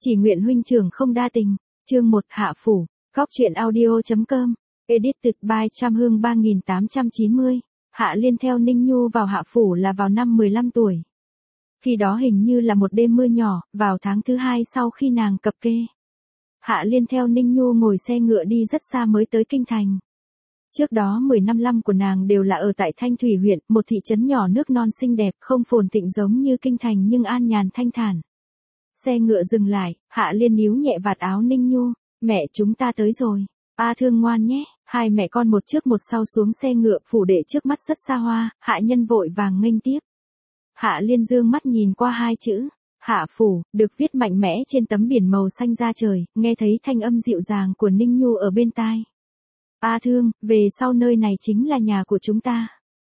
Chỉ nguyện huynh trưởng không đa tình. Chương 1 Hạ phủ. Góc truyện audio.com. Edited by Trăm Hương 3890. Hạ Liên theo Ninh Nhu vào Hạ phủ là vào năm 15 tuổi. Khi đó hình như là một đêm mưa nhỏ, vào tháng thứ 2 sau khi nàng cập kê. Hạ Liên theo Ninh Nhu ngồi xe ngựa đi rất xa mới tới kinh thành. Trước đó 10 năm của nàng đều là ở tại Thanh Thủy huyện, một thị trấn nhỏ nước non xinh đẹp, không phồn thịnh giống như kinh thành nhưng an nhàn thanh thản. Xe ngựa dừng lại, Hạ Liên níu nhẹ vạt áo Ninh Nhu, mẹ chúng ta tới rồi. A Thương ngoan nhé. Hai mẹ con một trước một sau xuống xe ngựa, phủ đệ trước mắt rất xa hoa, Hạ Nhân vội vàng nghênh tiếp. Hạ Liên dương mắt nhìn qua hai chữ, Hạ phủ, được viết mạnh mẽ trên tấm biển màu xanh da trời, nghe thấy thanh âm dịu dàng của Ninh Nhu ở bên tai. A Thương, về sau nơi này chính là nhà của chúng ta.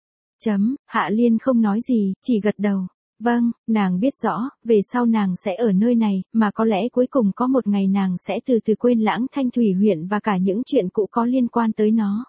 Hạ Liên không nói gì, chỉ gật đầu. Vâng, nàng biết rõ, về sau nàng sẽ ở nơi này, mà có lẽ cuối cùng có một ngày nàng sẽ từ từ quên lãng Thanh Thủy huyện và cả những chuyện cũ có liên quan tới nó.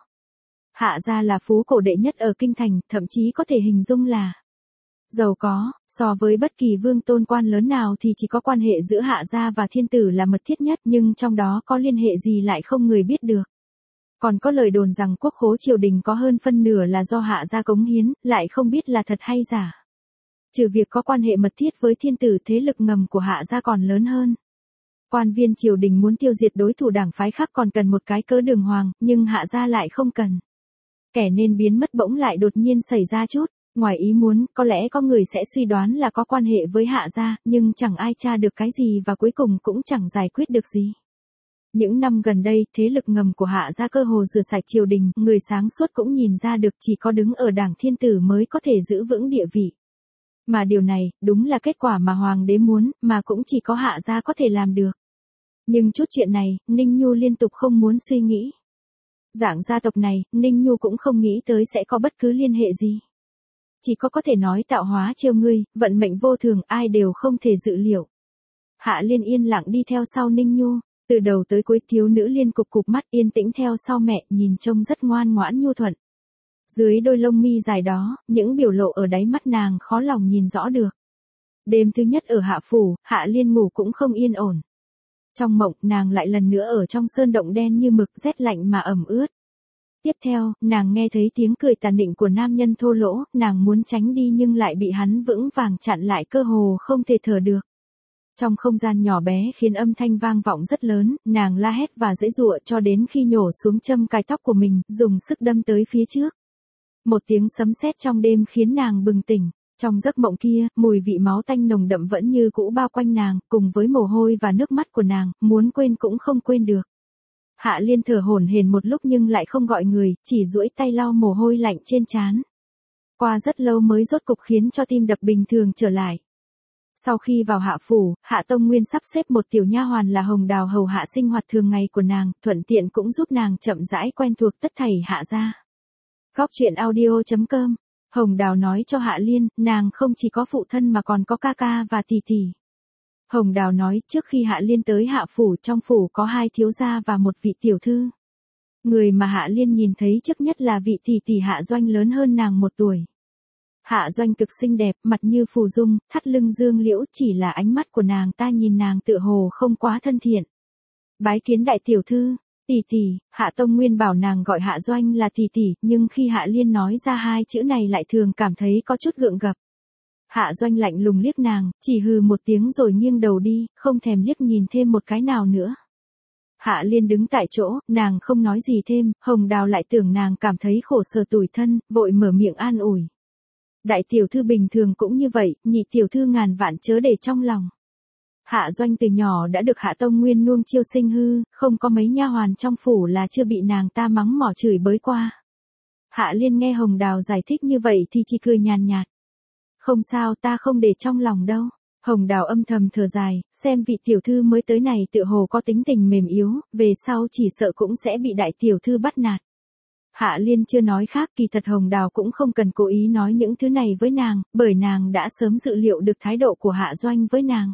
Hạ gia là phú cổ đệ nhất ở kinh thành, thậm chí có thể hình dung là giàu có, so với bất kỳ vương tôn quan lớn nào thì chỉ có quan hệ giữa Hạ gia và thiên tử là mật thiết nhất, nhưng trong đó có liên hệ gì lại không người biết được. Còn có lời đồn rằng quốc khố triều đình có hơn phân nửa là do Hạ gia cống hiến, lại không biết là thật hay giả. Trừ việc có quan hệ mật thiết với thiên tử, thế lực ngầm của Hạ gia còn lớn hơn. Quan viên triều đình muốn tiêu diệt đối thủ đảng phái khác còn cần một cái cớ đường hoàng, nhưng Hạ gia lại không cần. Kẻ nên biến mất bỗng lại đột nhiên xảy ra chút ngoài ý muốn, có lẽ có người sẽ suy đoán là có quan hệ với Hạ gia, nhưng chẳng ai tra được cái gì và cuối cùng cũng chẳng giải quyết được gì. Những năm gần đây, thế lực ngầm của Hạ gia cơ hồ rửa sạch triều đình, người sáng suốt cũng nhìn ra được chỉ có đứng ở đảng thiên tử mới có thể giữ vững địa vị. Mà điều này, đúng là kết quả mà hoàng đế muốn, mà cũng chỉ có Hạ gia có thể làm được. Nhưng chút chuyện này, Ninh Nhu liên tục không muốn suy nghĩ. Dạng gia tộc này, Ninh Nhu cũng không nghĩ tới sẽ có bất cứ liên hệ gì. Chỉ có thể nói tạo hóa trêu ngươi, vận mệnh vô thường, ai đều không thể dự liệu. Hạ Liên yên lặng đi theo sau Ninh Nhu, từ đầu tới cuối thiếu nữ liên cục mắt yên tĩnh theo sau mẹ, nhìn trông rất ngoan ngoãn nhu thuận. Dưới đôi lông mi dài đó, những biểu lộ ở đáy mắt nàng khó lòng nhìn rõ được. Đêm thứ nhất ở Hạ phủ, Hạ Liên ngủ cũng không yên ổn. Trong mộng, nàng lại lần nữa ở trong sơn động đen như mực, rét lạnh mà ẩm ướt. Tiếp theo, nàng nghe thấy tiếng cười tàn nịnh của nam nhân thô lỗ, nàng muốn tránh đi nhưng lại bị hắn vững vàng chặn lại, cơ hồ không thể thở được. Trong không gian nhỏ bé khiến âm thanh vang vọng rất lớn, nàng la hét và giãy giụa cho đến khi nhổ xuống châm cài tóc của mình, dùng sức đâm tới phía trước. Một tiếng sấm sét trong đêm khiến nàng bừng tỉnh. Trong giấc mộng kia, mùi vị máu tanh nồng đậm vẫn như cũ bao quanh nàng, cùng với mồ hôi và nước mắt của nàng, muốn quên cũng không quên được. Hạ Liên thở hổn hển một lúc nhưng lại không gọi người, chỉ duỗi tay lau mồ hôi lạnh trên trán. Qua rất lâu mới rốt cục khiến cho tim đập bình thường trở lại. Sau khi vào Hạ phủ, Hạ Tông Nguyên sắp xếp một tiểu nha hoàn là Hồng Đào hầu hạ sinh hoạt thường ngày của nàng, thuận tiện cũng giúp nàng chậm rãi quen thuộc tất thảy Hạ gia. Góc truyện audio.com. Hồng Đào nói cho Hạ Liên, nàng không chỉ có phụ thân mà còn có ca ca và tỷ tỷ. Hồng Đào nói, trước khi Hạ Liên tới Hạ phủ, trong phủ có 2 thiếu gia và một vị tiểu thư. Người mà Hạ Liên nhìn thấy trước nhất là vị tỷ tỷ Hạ Doanh lớn hơn nàng 1 tuổi. Hạ Doanh cực xinh đẹp, mặt như phù dung, thắt lưng dương liễu, chỉ là ánh mắt của nàng ta nhìn nàng tựa hồ không quá thân thiện. Bái kiến đại tiểu thư. Tỷ tỷ. Hạ Tông Nguyên bảo nàng gọi Hạ Doanh là tỷ tỷ, nhưng khi Hạ Liên nói ra 2 chữ này lại thường cảm thấy có chút gượng gập. Hạ Doanh lạnh lùng liếc nàng, chỉ hừ một tiếng rồi nghiêng đầu đi, không thèm liếc nhìn thêm một cái nào nữa. Hạ Liên đứng tại chỗ, nàng không nói gì thêm, Hồng Đào lại tưởng nàng cảm thấy khổ sở tủi thân, vội mở miệng an ủi. Đại tiểu thư bình thường cũng như vậy, nhị tiểu thư ngàn vạn chớ để trong lòng. Hạ Doanh từ nhỏ đã được Hạ Tông Nguyên nuông chiêu sinh hư, không có mấy nha hoàn trong phủ là chưa bị nàng ta mắng mỏ chửi bới qua. Hạ Liên nghe Hồng Đào giải thích như vậy thì chỉ cười nhàn nhạt. Không sao, ta không để trong lòng đâu. Hồng Đào âm thầm thở dài, xem vị tiểu thư mới tới này tựa hồ có tính tình mềm yếu, về sau chỉ sợ cũng sẽ bị đại tiểu thư bắt nạt. Hạ Liên chưa nói khác, kỳ thật Hồng Đào cũng không cần cố ý nói những thứ này với nàng, bởi nàng đã sớm dự liệu được thái độ của Hạ Doanh với nàng.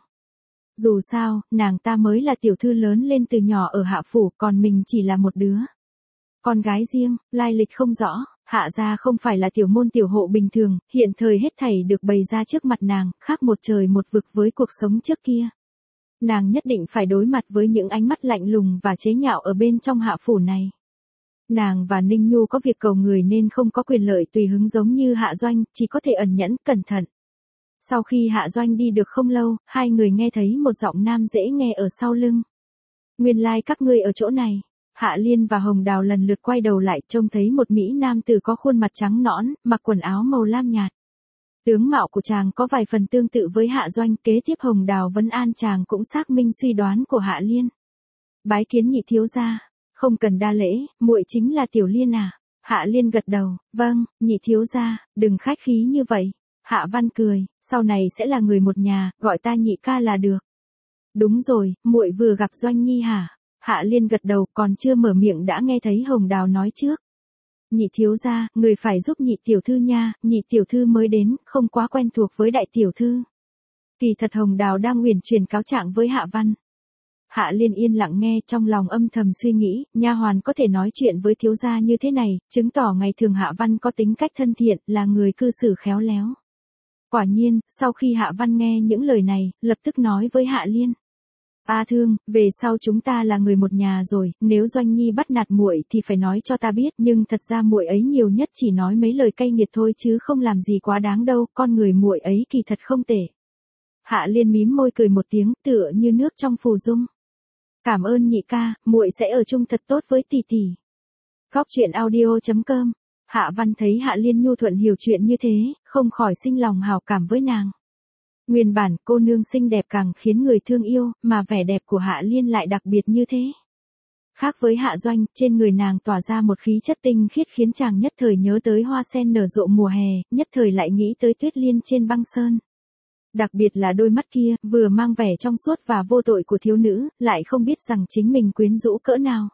Dù sao, nàng ta mới là tiểu thư lớn lên từ nhỏ ở Hạ phủ, còn mình chỉ là một đứa con gái riêng, lai lịch không rõ. Hạ gia không phải là tiểu môn tiểu hộ bình thường, hiện thời hết thảy được bày ra trước mặt nàng, khác một trời một vực với cuộc sống trước kia. Nàng nhất định phải đối mặt với những ánh mắt lạnh lùng và chế nhạo ở bên trong hạ phủ này. Nàng và Ninh Nhu có việc cầu người nên không có quyền lợi tùy hứng giống như Hạ Doanh, chỉ có thể ẩn nhẫn, cẩn thận. Sau khi Hạ Doanh đi được không lâu, hai người nghe thấy một giọng nam dễ nghe ở sau lưng. Nguyên lai các ngươi ở chỗ này. Hạ Liên và Hồng Đào lần lượt quay đầu lại, trông thấy một mỹ nam tử có khuôn mặt trắng nõn, mặc quần áo màu lam nhạt. Tướng mạo của chàng có vài phần tương tự với Hạ Doanh, kế tiếp Hồng Đào vấn an chàng cũng xác minh suy đoán của Hạ Liên. Bái kiến nhị thiếu gia, không cần đa lễ, muội chính là Tiểu Liên à? Hạ Liên gật đầu, vâng, nhị thiếu gia, đừng khách khí như vậy. Hạ Văn cười, sau này sẽ là người một nhà, gọi ta nhị ca là được. Đúng rồi, muội vừa gặp Doanh Nhi hả? Hạ Liên gật đầu, còn chưa mở miệng đã nghe thấy Hồng Đào nói trước. Nhị thiếu gia, người phải giúp nhị tiểu thư nha, nhị tiểu thư mới đến, không quá quen thuộc với đại tiểu thư. Kỳ thật Hồng Đào đang uyển chuyển cáo trạng với Hạ Văn. Hạ Liên yên lặng nghe, trong lòng âm thầm suy nghĩ, nha hoàn có thể nói chuyện với thiếu gia như thế này, chứng tỏ ngày thường Hạ Văn có tính cách thân thiện, là người cư xử khéo léo. Quả nhiên, sau khi Hạ Văn nghe những lời này, lập tức nói với Hạ Liên. A Thương, về sau chúng ta là người một nhà rồi, nếu Doanh Nhi bắt nạt muội thì phải nói cho ta biết, nhưng thật ra muội ấy nhiều nhất chỉ nói mấy lời cay nghiệt thôi chứ không làm gì quá đáng đâu, con người muội ấy kỳ thật không tệ. Hạ Liên mím môi cười một tiếng, tựa như nước trong phù dung. Cảm ơn nhị ca, muội sẽ ở chung thật tốt với tỷ tỷ. Góc truyện audio.com. Hạ Văn thấy Hạ Liên nhu thuận hiểu chuyện như thế, không khỏi sinh lòng hảo cảm với nàng. Nguyên bản cô nương xinh đẹp càng khiến người thương yêu, mà vẻ đẹp của Hạ Liên lại đặc biệt như thế. Khác với Hạ Doanh, trên người nàng tỏa ra một khí chất tinh khiết khiến chàng nhất thời nhớ tới hoa sen nở rộ mùa hè, nhất thời lại nghĩ tới tuyết liên trên băng sơn. Đặc biệt là đôi mắt kia, vừa mang vẻ trong suốt và vô tội của thiếu nữ, lại không biết rằng chính mình quyến rũ cỡ nào.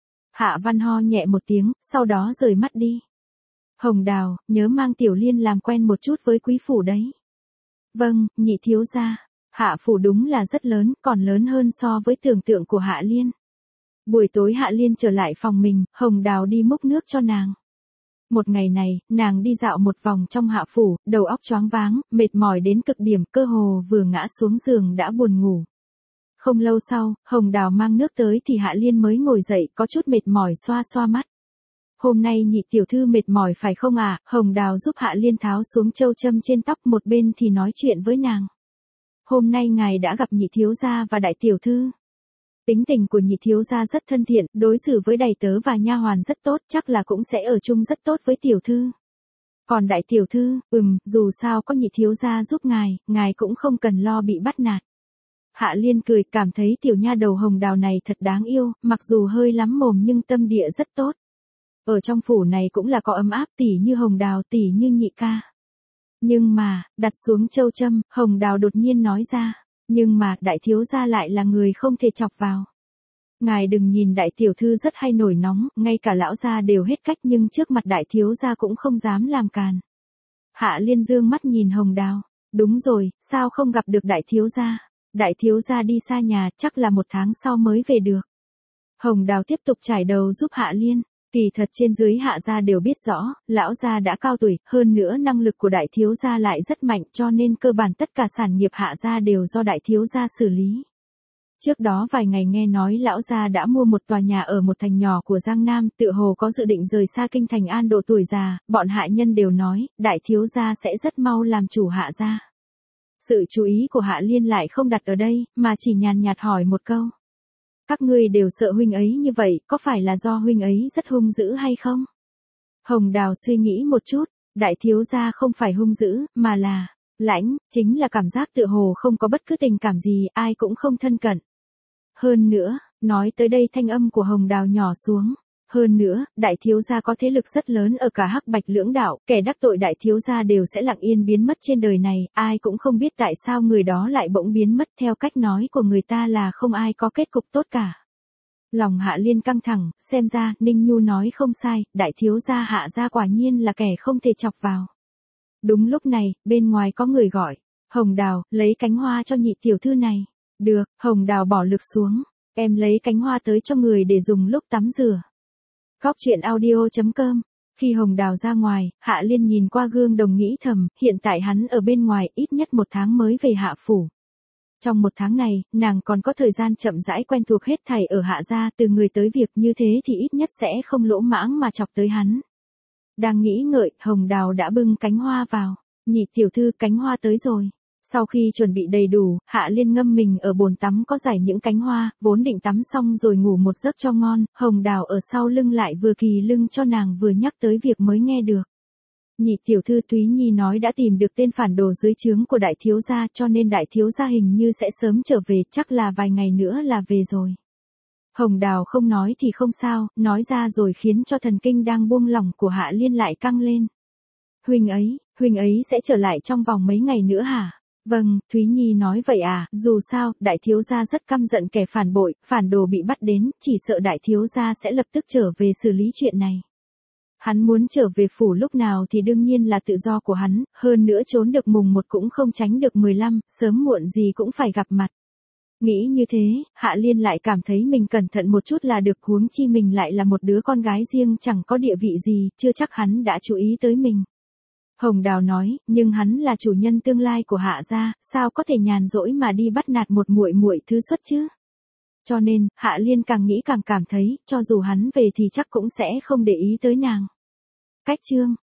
Hạ Văn ho nhẹ một tiếng, sau đó rời mắt đi. Hồng Đào, nhớ mang Tiểu Liên làm quen một chút với quý phủ đấy. Vâng, nhị thiếu gia. Hạ phủ đúng là rất lớn, còn lớn hơn so với tưởng tượng của Hạ Liên. Buổi tối Hạ Liên trở lại phòng mình, Hồng Đào đi múc nước cho nàng. Một ngày này, nàng đi dạo một vòng trong hạ phủ, đầu óc choáng váng, mệt mỏi đến cực điểm, cơ hồ vừa ngã xuống giường đã buồn ngủ. Không lâu sau, Hồng Đào mang nước tới thì Hạ Liên mới ngồi dậy, có chút mệt mỏi xoa xoa mắt. Hôm nay nhị tiểu thư mệt mỏi phải không à? Hồng Đào giúp Hạ Liên tháo xuống châu châm trên tóc, một bên thì nói chuyện với nàng. Hôm nay ngài đã gặp nhị thiếu gia và đại tiểu thư. Tính tình của nhị thiếu gia rất thân thiện, đối xử với đầy tớ và nha hoàn rất tốt, chắc là cũng sẽ ở chung rất tốt với tiểu thư. Còn đại tiểu thư, dù sao có nhị thiếu gia giúp ngài cũng không cần lo bị bắt nạt. Hạ Liên cười, cảm thấy tiểu nha đầu Hồng Đào này thật đáng yêu, mặc dù hơi lắm mồm nhưng tâm địa rất tốt. Ở trong phủ này cũng là có ấm áp, tỉ như Hồng Đào, tỉ như nhị ca. Nhưng mà, đặt xuống châu châm, Hồng Đào đột nhiên nói ra. Nhưng mà, đại thiếu gia lại là người không thể chọc vào. Ngài đừng nhìn đại tiểu thư rất hay nổi nóng, ngay cả lão gia đều hết cách nhưng trước mặt đại thiếu gia cũng không dám làm càn. Hạ Liên dương mắt nhìn Hồng Đào. Đúng rồi, sao không gặp được đại thiếu gia? Đại thiếu gia đi xa nhà, chắc là 1 tháng sau mới về được. Hồng Đào tiếp tục trải đầu giúp Hạ Liên. Kỳ thật trên dưới Hạ gia đều biết rõ, lão gia đã cao tuổi, hơn nữa năng lực của đại thiếu gia lại rất mạnh, cho nên cơ bản tất cả sản nghiệp Hạ gia đều do đại thiếu gia xử lý. Trước đó vài ngày nghe nói lão gia đã mua một tòa nhà ở một thành nhỏ của Giang Nam, tựa hồ có dự định rời xa kinh thành an độ tuổi già, bọn hạ nhân đều nói, đại thiếu gia sẽ rất mau làm chủ Hạ gia. Sự chú ý của Hạ Liên lại không đặt ở đây, mà chỉ nhàn nhạt hỏi một câu. Các ngươi đều sợ huynh ấy như vậy, có phải là do huynh ấy rất hung dữ hay không? Hồng Đào suy nghĩ một chút, đại thiếu gia không phải hung dữ, mà là lãnh, chính là cảm giác tựa hồ không có bất cứ tình cảm gì, ai cũng không thân cận. Hơn nữa, nói tới đây thanh âm của Hồng Đào nhỏ xuống. Hơn nữa, đại thiếu gia có thế lực rất lớn ở cả Hắc Bạch lưỡng đạo, kẻ đắc tội đại thiếu gia đều sẽ lặng yên biến mất trên đời này, ai cũng không biết tại sao người đó lại bỗng biến mất, theo cách nói của người ta là không ai có kết cục tốt cả. Lòng Hạ Liên căng thẳng, xem ra, Ninh Nhu nói không sai, đại thiếu gia Hạ gia quả nhiên là kẻ không thể chọc vào. Đúng lúc này, bên ngoài có người gọi, Hồng Đào, lấy cánh hoa cho nhị tiểu thư này. Được, Hồng Đào bỏ lực xuống, em lấy cánh hoa tới cho người để dùng lúc tắm rửa. Góc truyện audio.com. Khi Hồng Đào ra ngoài, Hạ Liên nhìn qua gương đồng nghĩ thầm, hiện tại hắn ở bên ngoài ít nhất 1 tháng mới về hạ phủ. trong 1 tháng này, nàng còn có thời gian chậm rãi quen thuộc hết thảy ở Hạ gia, từ người tới việc như thế thì ít nhất sẽ không lỗ mãng mà chọc tới hắn. Đang nghĩ ngợi, Hồng Đào đã bưng cánh hoa vào. Nhị tiểu thư, cánh hoa tới rồi. Sau khi chuẩn bị đầy đủ, Hạ Liên ngâm mình ở bồn tắm có rải những cánh hoa, vốn định tắm xong rồi ngủ một giấc cho ngon, Hồng Đào ở sau lưng lại vừa kỳ lưng cho nàng vừa nhắc tới việc mới nghe được. Nhị tiểu thư, Túy Nhi nói đã tìm được tên phản đồ dưới trướng của đại thiếu gia, cho nên đại thiếu gia hình như sẽ sớm trở về, chắc là vài ngày nữa là về rồi. Hồng Đào không nói thì không sao, nói ra rồi khiến cho thần kinh đang buông lỏng của Hạ Liên lại căng lên. Huynh ấy sẽ trở lại trong vòng mấy ngày nữa hả? Vâng, Thúy Nhi nói vậy à, dù sao, đại thiếu gia rất căm giận kẻ phản bội, phản đồ bị bắt đến, chỉ sợ đại thiếu gia sẽ lập tức trở về xử lý chuyện này. Hắn muốn trở về phủ lúc nào thì đương nhiên là tự do của hắn, hơn nữa trốn được mùng 1 cũng không tránh được 15, sớm muộn gì cũng phải gặp mặt. Nghĩ như thế, Hạ Liên lại cảm thấy mình cẩn thận một chút là được, huống chi mình lại là một đứa con gái riêng chẳng có địa vị gì, chưa chắc hắn đã chú ý tới mình. Hồng Đào nói, nhưng hắn là chủ nhân tương lai của Hạ gia, sao có thể nhàn rỗi mà đi bắt nạt một muội muội thứ xuất chứ? Cho nên, Hạ Liên càng nghĩ càng cảm thấy, cho dù hắn về thì chắc cũng sẽ không để ý tới nàng. Cách chương